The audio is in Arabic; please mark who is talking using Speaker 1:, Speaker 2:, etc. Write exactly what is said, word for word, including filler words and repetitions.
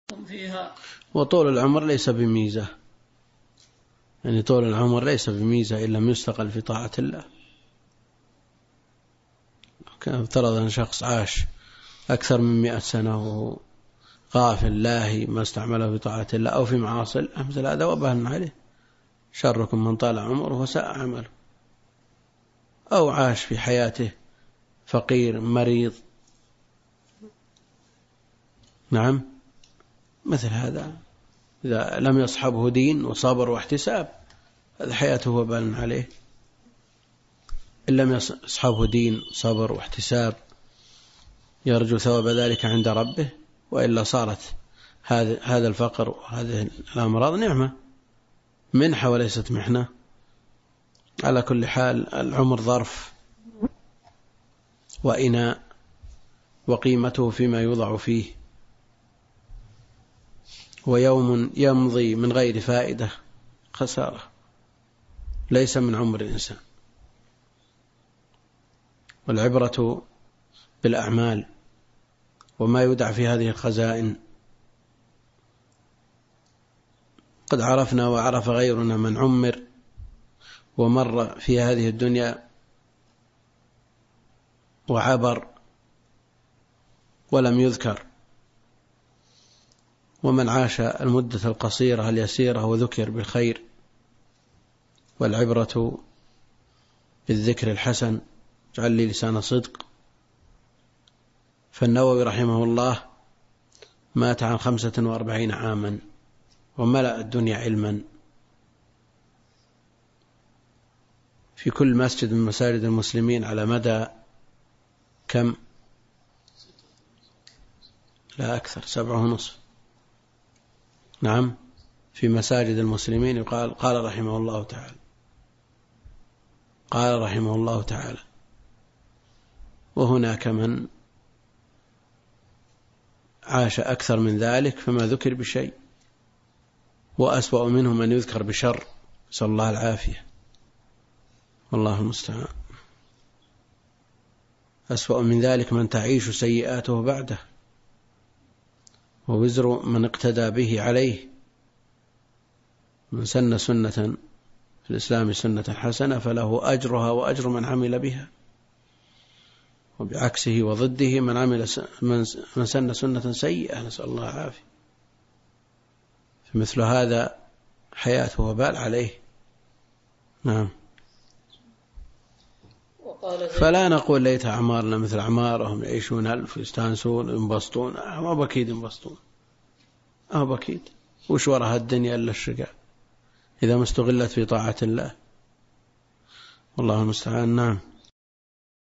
Speaker 1: فيها.
Speaker 2: وطول العمر ليس بميزة، يعني طول العمر ليس بميزة إن لم يستقل في طاعة الله. كان افترض أن شخص عاش أكثر من مئة سنة وهو غافل لاهي ما استعمله في طاعة الله أو في معاصي مثل هذا وبال عليه، شركم من طال عمره وساء عمله. أو عاش في حياته فقير مريض، نعم، مثل هذا إذا لم يصحبه دين وصبر واحتساب هذا حياته وبال عليه. إن لم يصحبه دين وصبر واحتساب يرجو ثواب ذلك عند ربه، وإلا صارت هذا الفقر وهذه الأمراض نعمة منحة وليست محنة. على كل حال العمر ظرف وإناء، وقيمته فيما يوضع فيه، ويوم يمضي من غير فائدة خسارة ليس من عمر الإنسان. والعبرة بالأعمال وما يودع في هذه الخزائن. قد عرفنا وعرف غيرنا من عمر ومر في هذه الدنيا وعبر ولم يذكر، ومن عاش المدة القصيرة اليسيرة وذكر بالخير. والعبرة بالذكر الحسن. اجعل لي لسان صدق. فالنووي رحمه الله مات عن خمسة وأربعين عاما وملأ الدنيا علما، في كل مسجد من مساجد المسلمين على مدى كم؟ لا أكثر، سبعة ونصف. نعم، في مساجد المسلمين يقال قال رحمه الله تعالى قال رحمه الله تعالى وهناك من عاش أكثر من ذلك فما ذكر بشيء، وأسوأ منه من يذكر بشر، نسأل الله العافية والله المستعان. أسوأ من ذلك من تعيش سيئاته بعده، ووزر من اقتدى به عليه. من سن سنة في الإسلام سنة حسنة فله أجرها وأجر من عمل بها، وبعكسه وضده من عمل من سن سنة سيئة، نسأل الله العافية. فمثل هذا حياته وبال عليه. نعم. فلا نقول ليت أعمارنا مثل أعمارهم يعيشون ألف يستانسون ينبسطون، ما بكيد ينبسطون، ما بكيد. وش وراها الدنيا إلا الشقاء إذا ما استغلت في طاعة الله، والله المستعان. نعم.